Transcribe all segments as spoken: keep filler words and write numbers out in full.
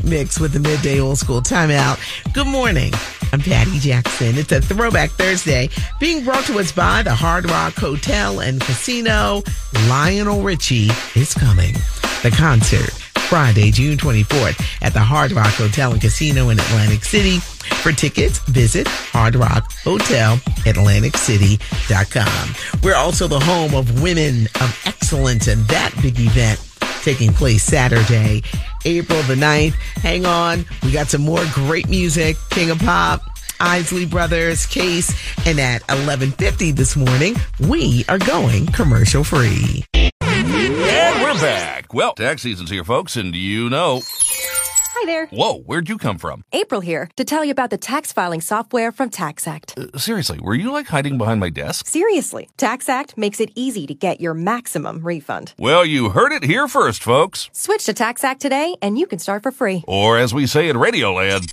right mix with the Midday Old School Timeout. Good morning. I'm Patty Jackson. It's a Throwback Thursday being brought to us by the Hard Rock Hotel and Casino. Lionel Richie is coming. The concert, Friday, June twenty-fourth at the Hard Rock Hotel and Casino in Atlantic City. For tickets, visit hard rock hotel atlantic city dot com. We're also the home of Women of Excellence, and that big event taking place Saturday, April the ninth. Hang on. We got some more great music. King of Pop, Isley Brothers, Case, and at eleven fifty this morning, we are going commercial free. And we're back. Well, tax season's here, folks, and you know... Hi there. Whoa, where'd you come from? April here to tell you about the tax filing software from TaxAct. Uh, seriously, were you like hiding behind my desk? Seriously, TaxAct makes it easy to get your maximum refund. Well, you heard it here first, folks. Switch to TaxAct today and you can start for free. Or as we say in Radioland,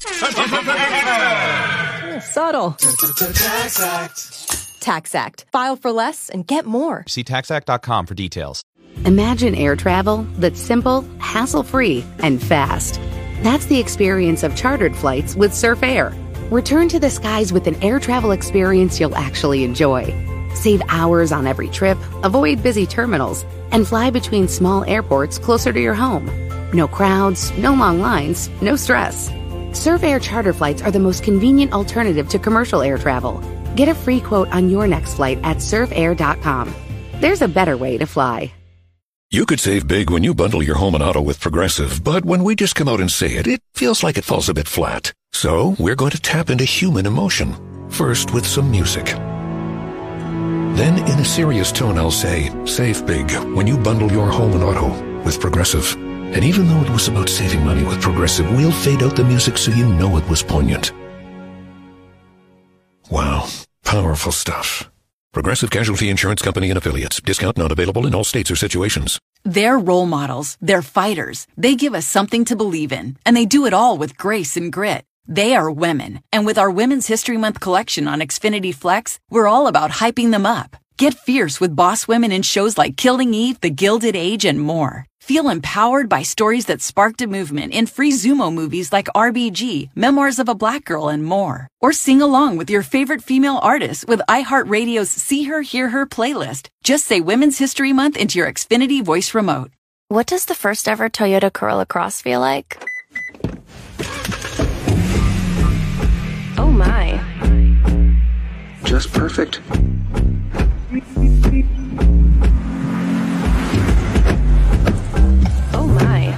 subtle. TaxAct. TaxAct. File for less and get more. See tax act dot com for details. Imagine air travel that's simple, hassle-free, and fast. That's the experience of chartered flights with Surf Air. Return to the skies with an air travel experience you'll actually enjoy. Save hours on every trip, avoid busy terminals, and fly between small airports closer to your home. No crowds, no long lines, no stress. Surf Air charter flights are the most convenient alternative to commercial air travel. Get a free quote on your next flight at surf air dot com. There's a better way to fly. You could save big when you bundle your home and auto with Progressive, but when we just come out and say it, it feels like it falls a bit flat. So we're going to tap into human emotion, first with some music. Then in a serious tone, I'll say, save big when you bundle your home and auto with Progressive. And even though it was about saving money with Progressive, we'll fade out the music so you know it was poignant. Wow, powerful stuff. Progressive Casualty Insurance Company and Affiliates. Discount not available in all states or situations. They're role models. They're fighters. They give us something to believe in. And they do it all with grace and grit. They are women. And with our Women's History Month collection on Xfinity Flex, we're all about hyping them up. Get fierce with boss women in shows like Killing Eve, The Gilded Age, and more. Feel empowered by stories that sparked a movement in free Zumo movies like R B G, Memoirs of a Black Girl, and more. Or sing along with your favorite female artists with iHeartRadio's See Her, Hear Her playlist. Just say Women's History Month into your Xfinity voice remote. What does the first ever Toyota Corolla Cross feel like? Oh my. Just perfect. Oh my.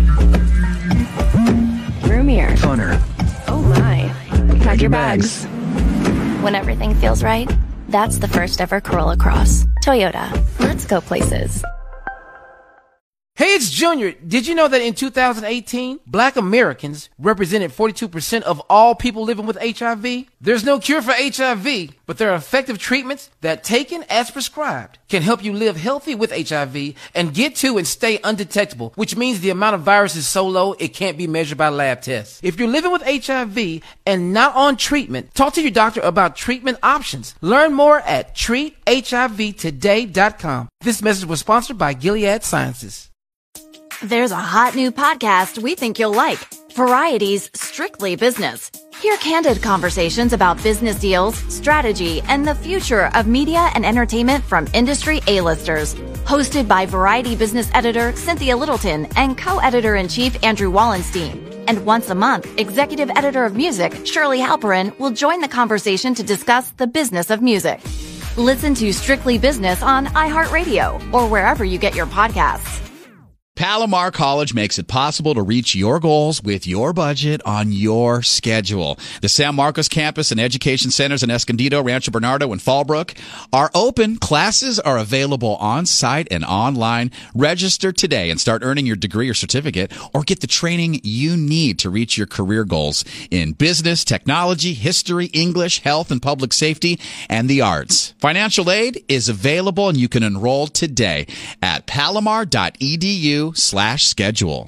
Roomier. Funner. Oh my. Pack your bags. When everything feels right, that's the first ever Corolla Cross. Toyota. Let's go places. Hey, it's Junior. Did you know that in two thousand eighteen, Black Americans represented forty-two percent of all people living with H I V? There's no cure for H I V, but there are effective treatments that, taken as prescribed, can help you live healthy with H I V and get to and stay undetectable, which means the amount of virus is so low it can't be measured by lab tests. If you're living with H I V and not on treatment, talk to your doctor about treatment options. Learn more at treat H I V today dot com. This message was sponsored by Gilead Sciences. There's a hot new podcast we think you'll like. Variety's Strictly Business. Hear candid conversations about business deals, strategy, and the future of media and entertainment from industry A-listers. Hosted by Variety business editor Cynthia Littleton and co-editor-in-chief Andrew Wallenstein. And once a month, executive editor of music Shirley Halperin will join the conversation to discuss the business of music. Listen to Strictly Business on iHeartRadio or wherever you get your podcasts. Palomar College makes it possible to reach your goals with your budget on your schedule. The San Marcos campus and education centers in Escondido, Rancho Bernardo, and Fallbrook are open. Classes are available on-site and online. Register today and start earning your degree or certificate, or get the training you need to reach your career goals in business, technology, history, English, health and public safety, and the arts. Financial aid is available, and you can enroll today at palomar dot e d u slash schedule.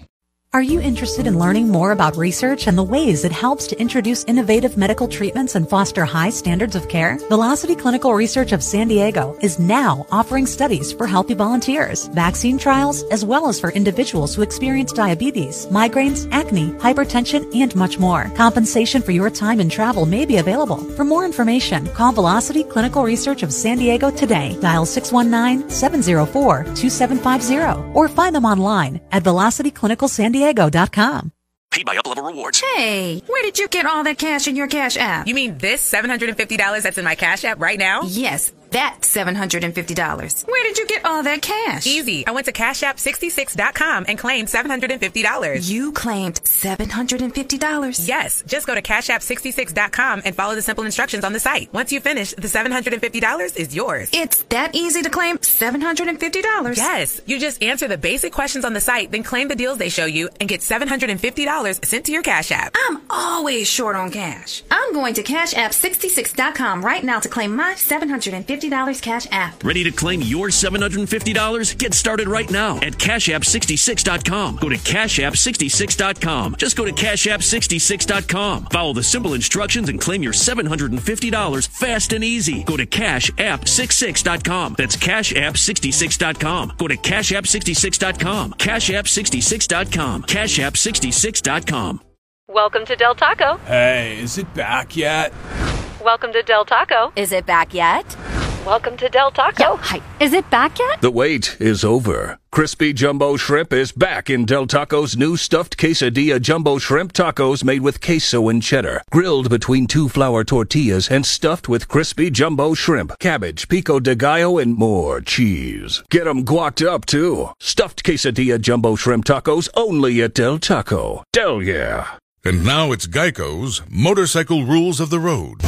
Are you interested in learning more about research and the ways it helps to introduce innovative medical treatments and foster high standards of care? Velocity Clinical Research of San Diego is now offering studies for healthy volunteers, vaccine trials, as well as for individuals who experience diabetes, migraines, acne, hypertension, and much more. Compensation for your time and travel may be available. For more information, call Velocity Clinical Research of San Diego today. Dial six one nine, seven zero four, two seven five zero or find them online at velocity clinical san diego dot com. Paid by Up-Level Rewards. Hey, where did you get all that cash in your Cash App? You mean this seven hundred fifty dollars that's in my Cash App right now? Yes, that seven hundred fifty dollars. Where did you get all that cash? Easy. I went to cash app sixty-six dot com and claimed seven hundred fifty dollars. You claimed seven hundred fifty dollars? Yes. Just go to cash app sixty-six dot com and follow the simple instructions on the site. Once you finish, the seven hundred fifty dollars is yours. It's that easy to claim seven hundred fifty dollars? Yes. You just answer the basic questions on the site, then claim the deals they show you and get seven hundred fifty dollars sent to your Cash App. I'm always short on cash. I'm going to cash app sixty-six dot com right now to claim my seven hundred fifty dollars Cash App. Ready to claim your seven hundred fifty dollars? Get started right now at cash app sixty-six dot com. Go to cash app sixty-six dot com. Just go to cash app sixty-six dot com. Follow the simple instructions and claim your seven hundred fifty dollars fast and easy. Go to cash app sixty-six dot com. That's cash app sixty-six dot com. Go to cash app sixty-six dot com. cash app sixty-six dot com. cash app sixty-six dot com. Welcome to Del Taco. Hey, is it back yet? Welcome to Del Taco. Is it back yet? Welcome to Del Taco. Yo, hi. Is it back yet? The wait is over. Crispy Jumbo Shrimp is back in Del Taco's new stuffed quesadilla jumbo shrimp tacos made with queso and cheddar, grilled between two flour tortillas and stuffed with crispy jumbo shrimp, cabbage, pico de gallo, and more cheese. Get 'em guacced up, too. Stuffed quesadilla jumbo shrimp tacos only at Del Taco. Del yeah. And now it's Geico's Motorcycle Rules of the Road.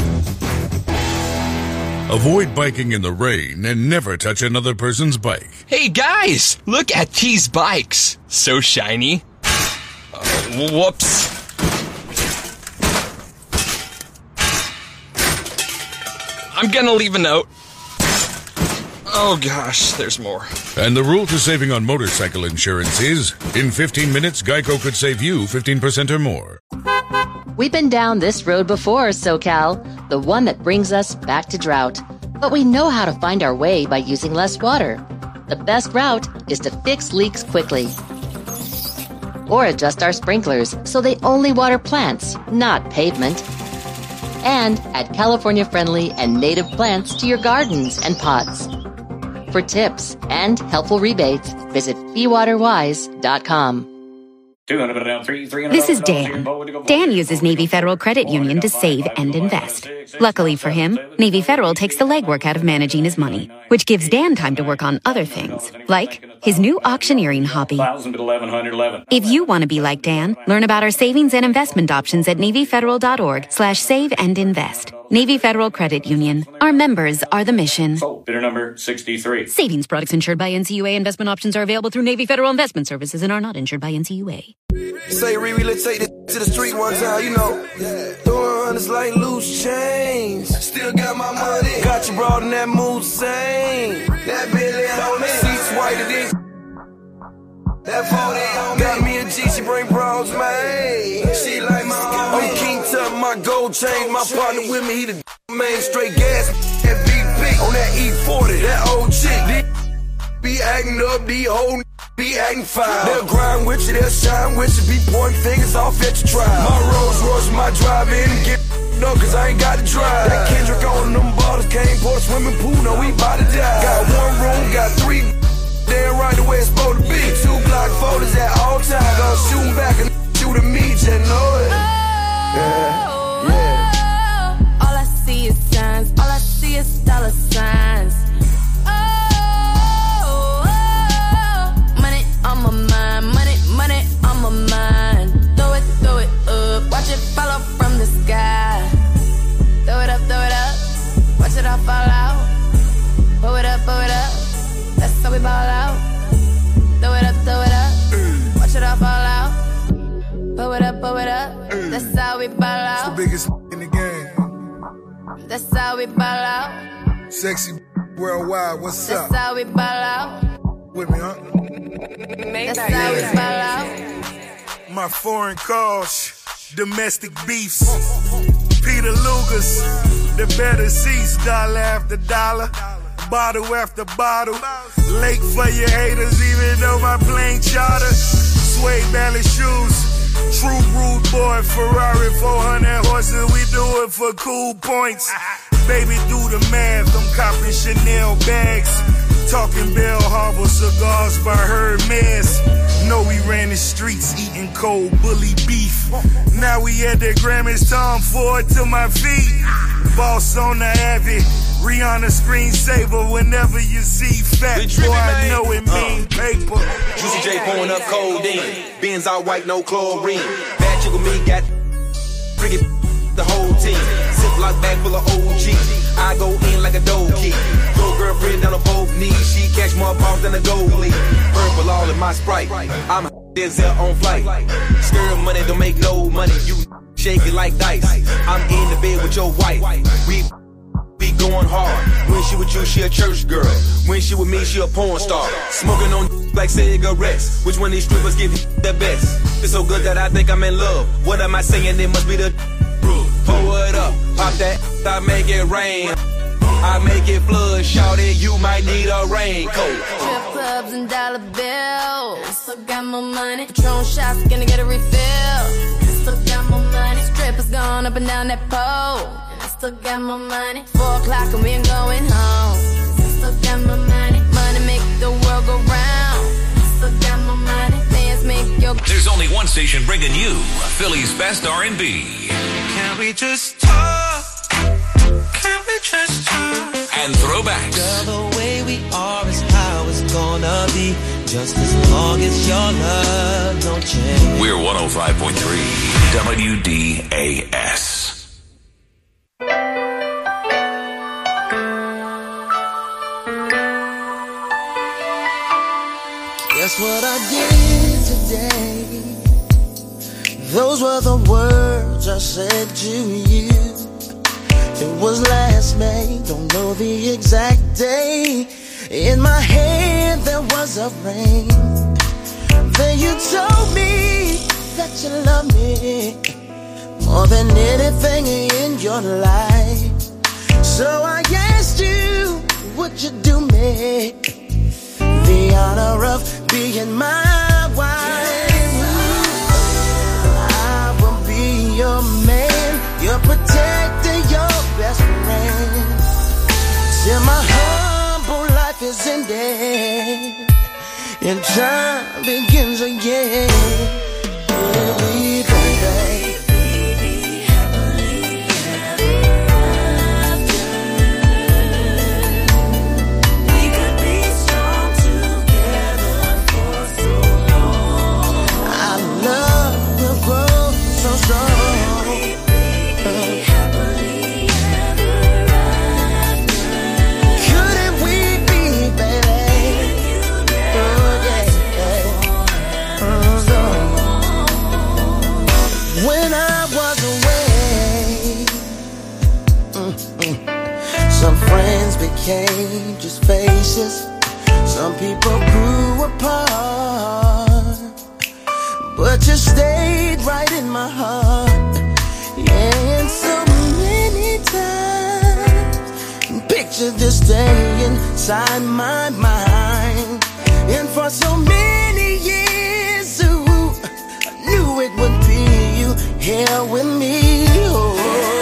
Avoid biking in the rain and never touch another person's bike. Hey guys, look at these bikes. So shiny. Uh, whoops. I'm gonna leave a note. Oh gosh, there's more. And the rule to saving on motorcycle insurance is, in fifteen minutes, Geico could save you fifteen percent or more. We've been down this road before, SoCal, the one that brings us back to drought. But we know how to find our way by using less water. The best route is to fix leaks quickly. Or adjust our sprinklers so they only water plants, not pavement. And add California-friendly and native plants to your gardens and pots. For tips and helpful rebates, visit be water wise dot com. This is Dan. Dan uses Navy Federal Credit Union to save and invest. Luckily for him, Navy Federal takes the legwork out of managing his money, which gives Dan time to work on other things, like his new auctioneering hobby. If you want to be like Dan, learn about our savings and investment options at NavyFederal.org slash save and invest. Navy Federal Credit Union. Our members are the mission. Bidder number sixty-three. Savings products insured by N C U A. Investment options are available through Navy Federal Investment Services and are not insured by N C U A. Say, Riri, let's take this to the street one time, you know. Throwing hundreds like loose change. Still got my money. Got you broad in that mood, same. That Billy on me. Seats whiter than that forty on me. Got me a G, she bring bros, man. She like my own. I'm King Tut, my gold chain. My partner with me, he the man. Straight gas, that B P. On that E forty, that old chick. Be acting up, the whole be acting foul. They'll grind with you, they'll shine with you. Be pointing fingers off at your trial. My Rolls Royce, my drive-in, and get up, cause I ain't got to drive. That Kendrick on them bottles, can't pour a swimming pool, no, we bout to die. Got one room, got three, damn right the way it's supposed to be. Two Glock photos at all times. Gonna shoot 'em back and shoot at me, just know it. Yeah, yeah. All I see is signs, all I see is dollar signs. On my mind, money, money on my mind. Throw it, throw it up, watch it fall up from the sky. Throw it up, throw it up, watch it all fall out. Pull it up, pull it up, that's how we ball out. Throw it up, throw it up, watch it all fall out. Pull it up, pull it up, that's how we ball out. It's the biggest in the game. That's how we ball out. Sexy worldwide, what's that's up? That's how we ball out. With me, huh? That's how we ball out. My foreign calls, domestic beefs. Peter Luger's, the better seats, dollar after dollar, bottle after bottle. Late for your haters, even though my plane charter. Suede ballet shoes. True rude boy, Ferrari, four hundred horses, we do it for cool points. Baby, do the math, I'm copping Chanel bags. Talking Bell Harbor cigars by Hermes. Know we ran the streets eating cold bully beef. Now we at the Grammys, Tom Ford to my feet. Boss on the Abbey, Rihanna screensaver. Whenever you see fat boy, I know it mean uh, paper. Juicy J pouring up codeine. Benz all white, no chlorine. Bad chick with me got pretty the whole team. Ziploc bag full of O G. I go in like a dough key. Your girlfriend down on both knees. She catch more balls than a goalie. Purple all in my Sprite. I'm a Denzel on flight. Skirt money don't make no money. You shake it like dice. I'm in the bed with your wife. We be going hard. When she with you, she a church girl. When she with me, she a porn star. Smoking on like cigarettes. Which one of these strippers give the best? It's so good that I think I'm in love. What am I saying? It must be the pull it up, pop that, I make it rain. I make it flood, shout it, you might need a raincoat. Strip clubs and dollar bills. Still got more money. Patron shots, gonna get a refill. Still got more money. Strippers going up and down that pole. I still got more money. Four o'clock and we ain't going home. Still got more money. Money make the world go round. Still got more money. Fans make your. There's only one station bringing you Philly's best R and B. Can we just talk? Can we just talk? And throwbacks. Girl, the way we are is how it's gonna be. Just as long as your love don't change. We're one oh five point three W D A S. Guess what I did today? Those were the words I said to you. It was last May, don't know the exact day. In my hand there was a ring. Then you told me that you love me more than anything in your life. So I asked you, would you do me the honor of being my wife? Your man, your protector, your best friend. Till my humble life is ended and time begins again. Baby, baby. Some friends became just faces. Some people grew apart, but you stayed right in my heart. And so many times, picture this day inside my mind. And for so many years, ooh, I knew it would be you here with me. Oh,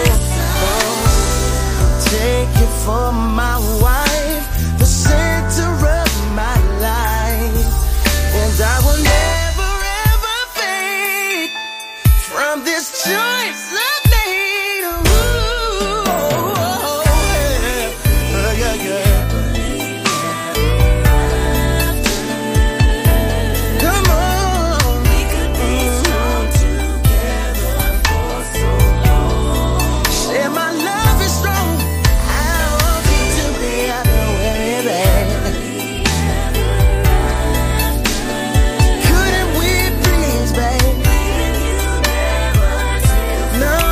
take you for my wife, the center of my life, and I will never ever fade from this choice I made. Ooh, yeah, yeah, yeah. Come on, we could be strong together for so long. Say my love is strong. No.